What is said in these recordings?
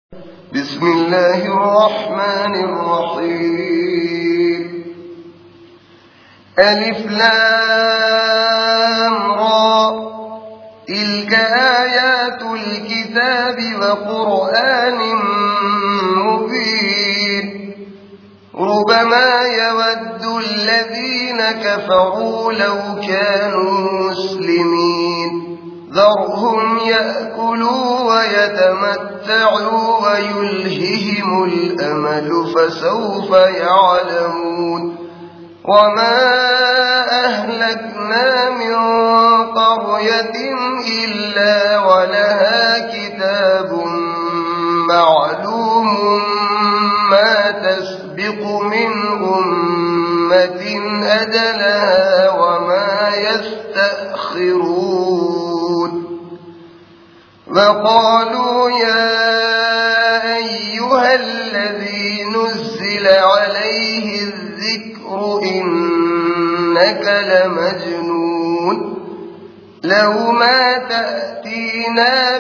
بسم الله الرحمن الرحيم. ألف لام را، تلك آيات الكتاب وقرآن مبين. ربما يود الذين كفروا لو كانوا مسلمين. ذرهم يأكلوا ويتمتعوا ويلههم الأمل فسوف يعلمون. وما أهلكنا من قرية إلا ولها كتاب معلوم ما تسبق من أمة أجلها وما يستأخرون. وقالوا يا أيها الذي نزل عليه الذكر إنك لمجنون. لو ما تأتينا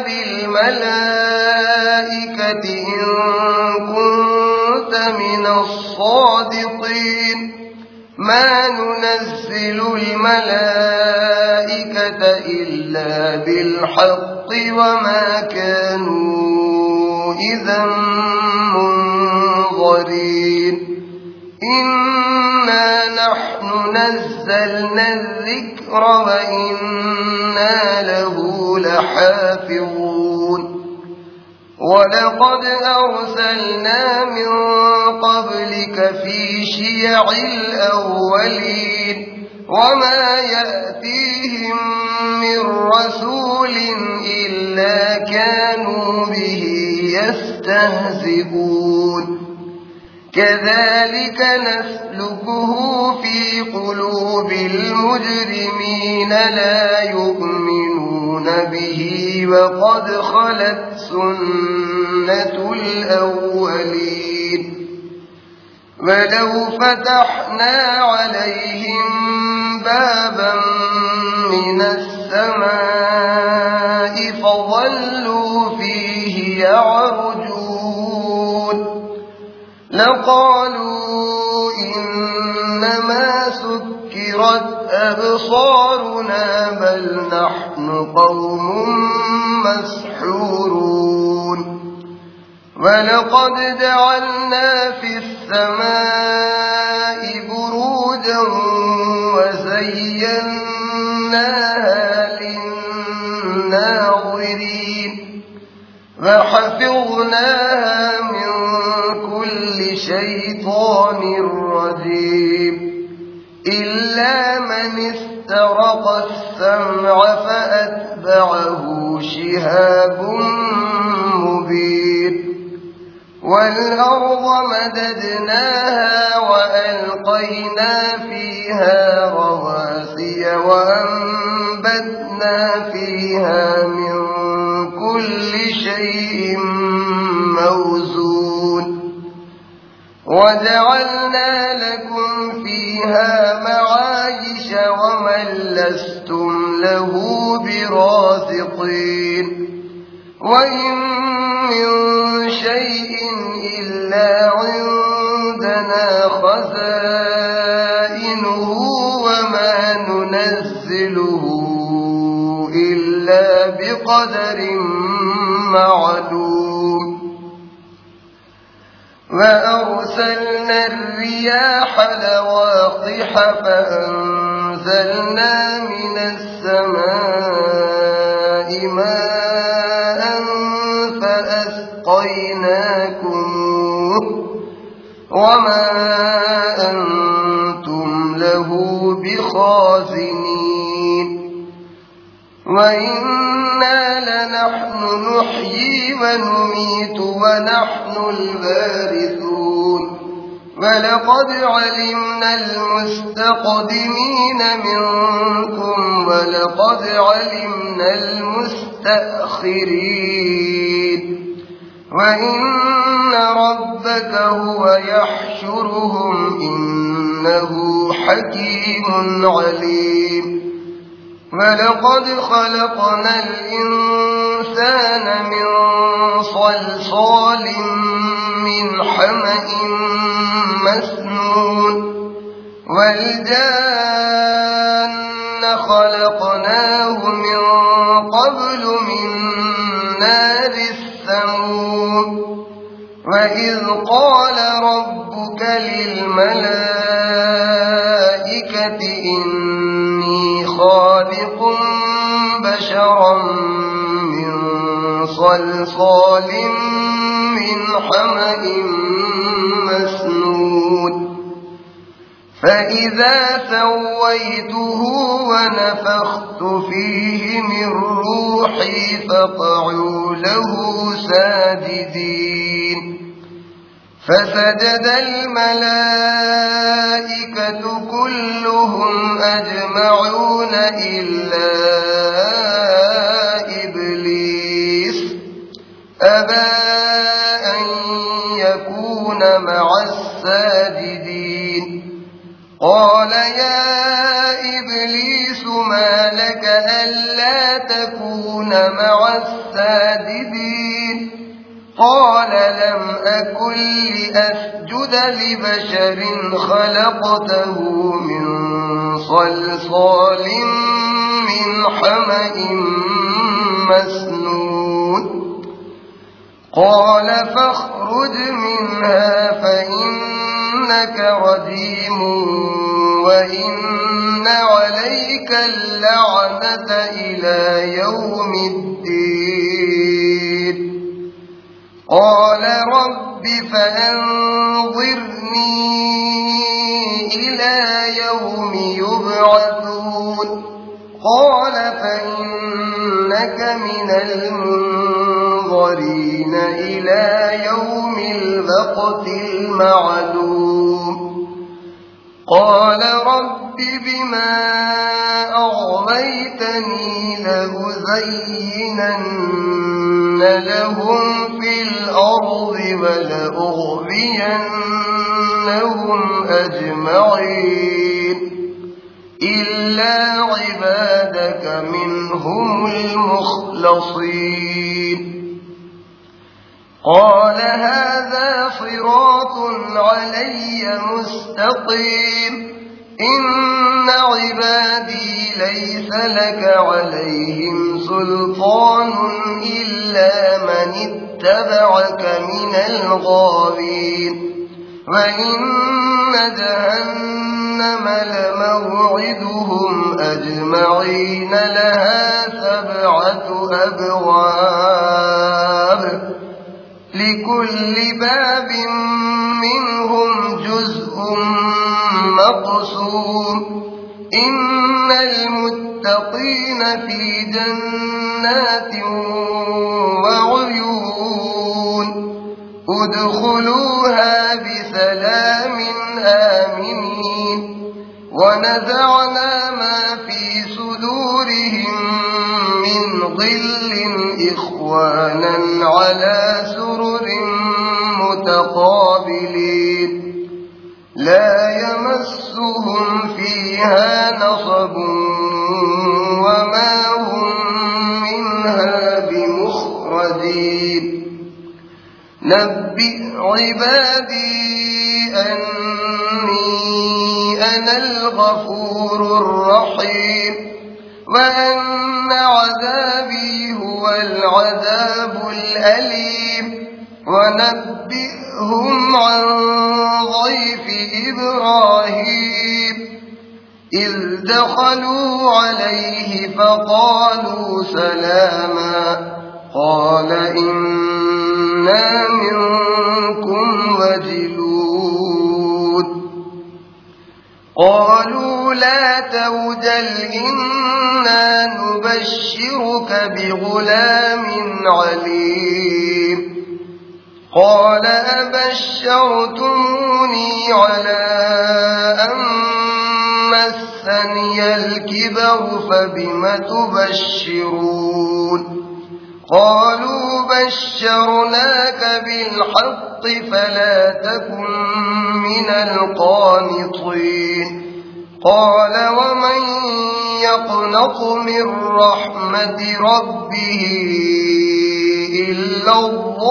بالملائكة إن كنت من الصادقين. ما ننزل الملائكة إلا بالحق وما كانوا إذا منظرين. إنا نحن نزلنا الذكر وإنا له لحافظون. ولقد أرسلنا من قبلك في شيع الأولين وما يأتيهم من رسول إلا كانوا به يستهزئون. كذلك نسلكه في قلوب المجرمين لا يؤمنون به وقد خلت سنة الأولين. ولو فتحنا عليهم بابا من السماء فظلوا فيه يعرجون لقالوا إنما سكرت أبصارنا بل نحن قوم مسحورون. ولقد جعلنا في السماء بروجا وزيناها للناظرين وحفظناها من كل شيطان رجيم إلا من استرق السمع فأتبعه شهاب مبين. والأرض مددناها وألقينا فيها رواسي وأنبتنا فيها من كل شيء موزون. وجعلنا لكم فيها معايش ومن لستم له برازقين. وإن من شيء إلا عندنا خزائنه وما ننزله إلا بقدر معلوم. وأرسلنا الرياح لواقح فأنزلنا من السماء ماء فأسقيناكموه وما أنتم له بخازنين. وإنا لنحن نحيي ونميت ونحن الوارثون. ولقد علمنا المستقدمين منكم ولقد علمنا المستأخرين. وإن ربك هو يحشرهم إنه حكيم عليم. ولقد خلقنا الإنسان من صلصال من حمأ مسنون والجان خلقناه من قبل من نار السموم وإذ قال ربك للملائكة إني خالق بشرا من صلصال من حمأ مسنون فإذا سويته ونفخت فيه من روحي فقعوا له ساجدين فسجد الملائكة كلهم أجمعون إلا إبليس أبى أن يكون مع الساجدين قال يا إبليس ما لك ألا تكون مع الساجدين قال لم أكن لأسجد لبشر خلقته من صلصال من حمأ مسنون قال فاخرج منها فإنك رجيم وإن عليك اللعنة إلى يوم الدين قال رب فأنظرني إلى يوم يبعثون قال فإنك من المنظرين إلى يوم الوقت المعلوم قال رب بما أغويتني لأزينن لهم في الأرض ولأغوينهم أجمعين إلا عبادك منهم المخلصين قال هذا صراط علي مستقيم إن عبادي ليس لك عليهم سلطان إلا من اتبعك من الغاوين وإن جهنم لموعدهم أجمعين لها 7 أبواب لكل باب منهم جزء مقسوم إن المتقين في جنات وعيون ادخلوها بسلام آمنين ونزعنا ما في صدورهم من ظل إخوانا على سرر متقابلين لا يمسهم فيها نصب وما هم منها بمخرجين نبئ عبادي أني أنا الغفور الرحيم وأن عذابي هو العذاب الأليم ونبئهم عن ضيف إبراهيم إذ دخلوا عليه فقالوا سلاما قال إنا منكم وجلون قالوا لا توجل إنا نبشرك بغلام عليم قال أبشرتموني على أن مسني الكبر فبم تبشرون قالوا بشرناك بالحق فلا تكن من القانطين قال ومن يقنط من رحمة ربه إلا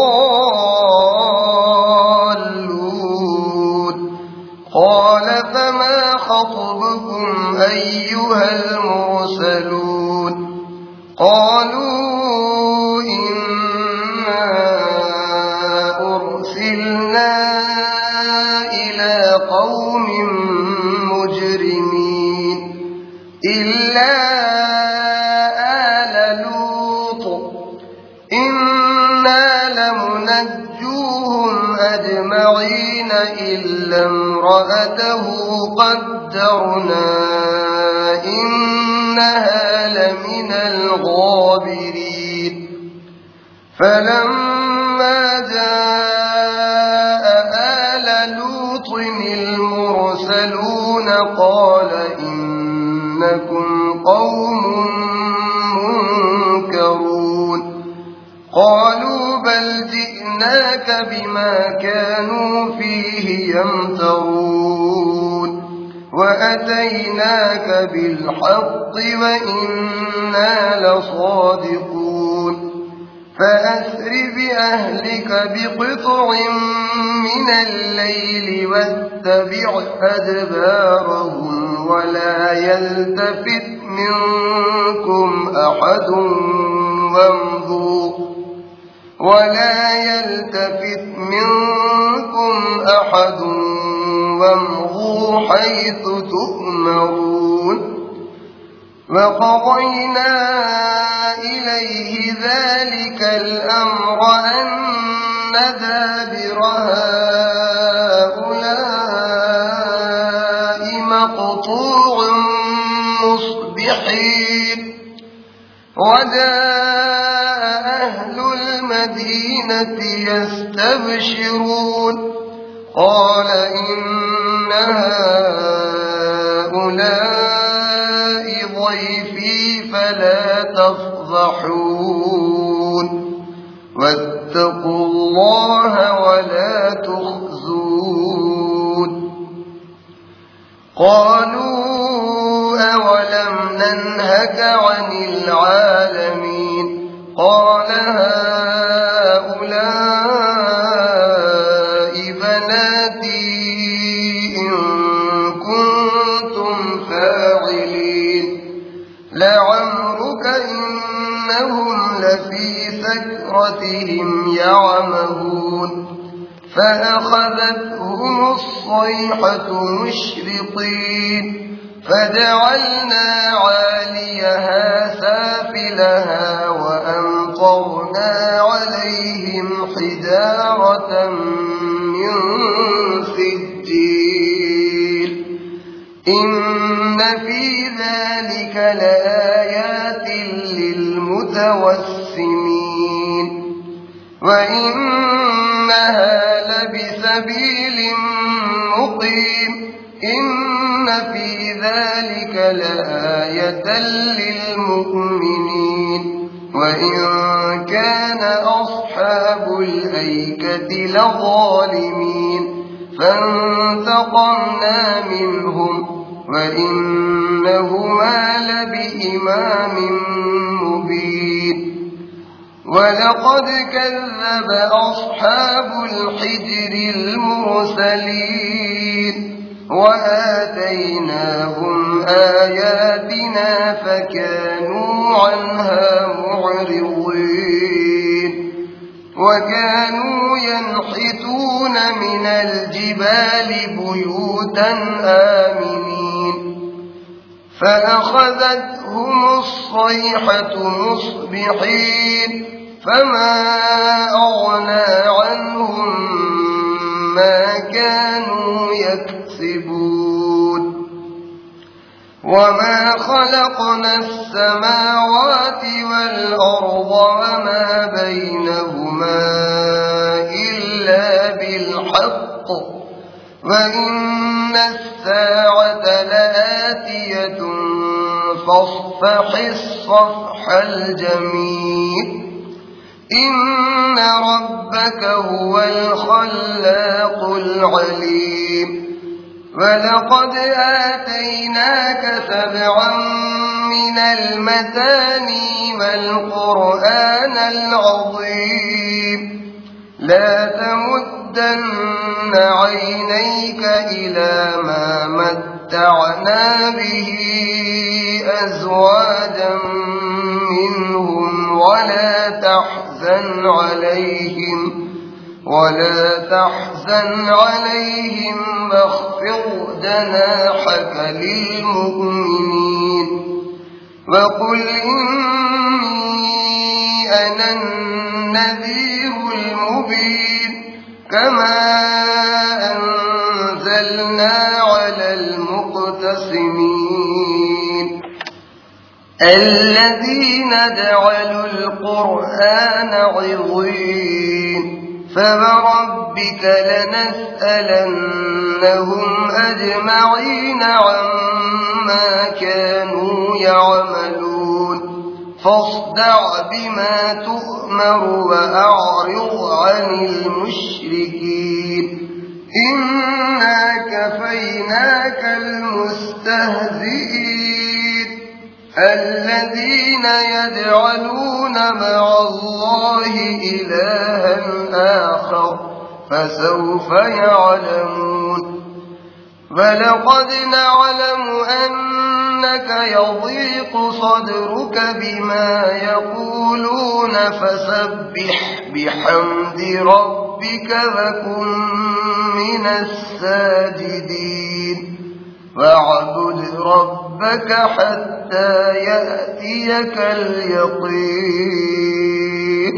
الضالون قال فما خطبكم أيها المرسلون قالوا إنا أرسلنا إلى قوم مجرمين إلا آل لوط إنا لمنجوهم أجمعين إلا امرأته قدرنا إنها لمن الغابرين فلما جاء آل لوط المرسلون قال إنكم قوم منكرون قالوا بل جئناك بما كانوا فيه يمترون وأتيناك بالحق وإنا لصادقون فأسر بأهلك بقطع من الليل واتبع أدبارهم ولا يلتفت منكم أحد وامضوا حيث تؤمرون وقضينا إليه ذلك الأمر أن دابر هؤلاء مقطوع مصبحين وجاء أهل المدينة يستبشرون قال إن هؤلاء ضيفي فلا تفضحون واتقوا الله ولا تخزون قالوا أولم ننهك عن العالمين قال هؤلاء بناتي إن كنتم فاعلين لعمرك إنهم لفي سكرتهم يعمهون فأخذتهم الصيحة مشرقين فجعلنا عاليها سافلها وأمطرنا عليهم حجارة من سجيل إن في ذلك لآيات للمتوسمين وإنها لبسبيل مقيم إن في ذلك لآية للمؤمنين وإن كان أصحاب الأيكة لظالمين فانتقمنا منهم وإنهما لبإمام مبين ولقد كذب أصحاب الحجر المرسلين وآتيناهم آياتنا فكانوا عنها معرضين وكانوا ينحتون من الجبال بيوتا آمنين فأخذتهم الصيحة مصبحين فما أغنى عنهم ما كانوا يكسبون وما خلقنا السماوات والأرض وما بينهما إلا بالحق وإن الساعة لآتية فاصفح الصفح الجميل إن ربك هو الخلاق العليم ولقد آتيناك 7 من المثاني والقرآن العظيم لا تمدن عينيك إلى ما متعنا به أزواجا منهم ولا تحزن عليهم واخفض جناحك للمؤمنين وقل إني أنا النذير المبين كما أنزلنا على المقتسمين الذين جعلوا القرآن عضين فوربك لنسألنهم أجمعين عما كانوا يعملون فاصدع بما تؤمر وأعرض عن المشركين إنا كفيناك المستهزئين الذين يجعلون مع الله إلها آخر فسوف يعلمون ولقد نعلم أنك يضيق صدرك بما يقولون فسبح بحمد ربك وكن من الساجدين واعبد ربك حتى يأتيك اليقين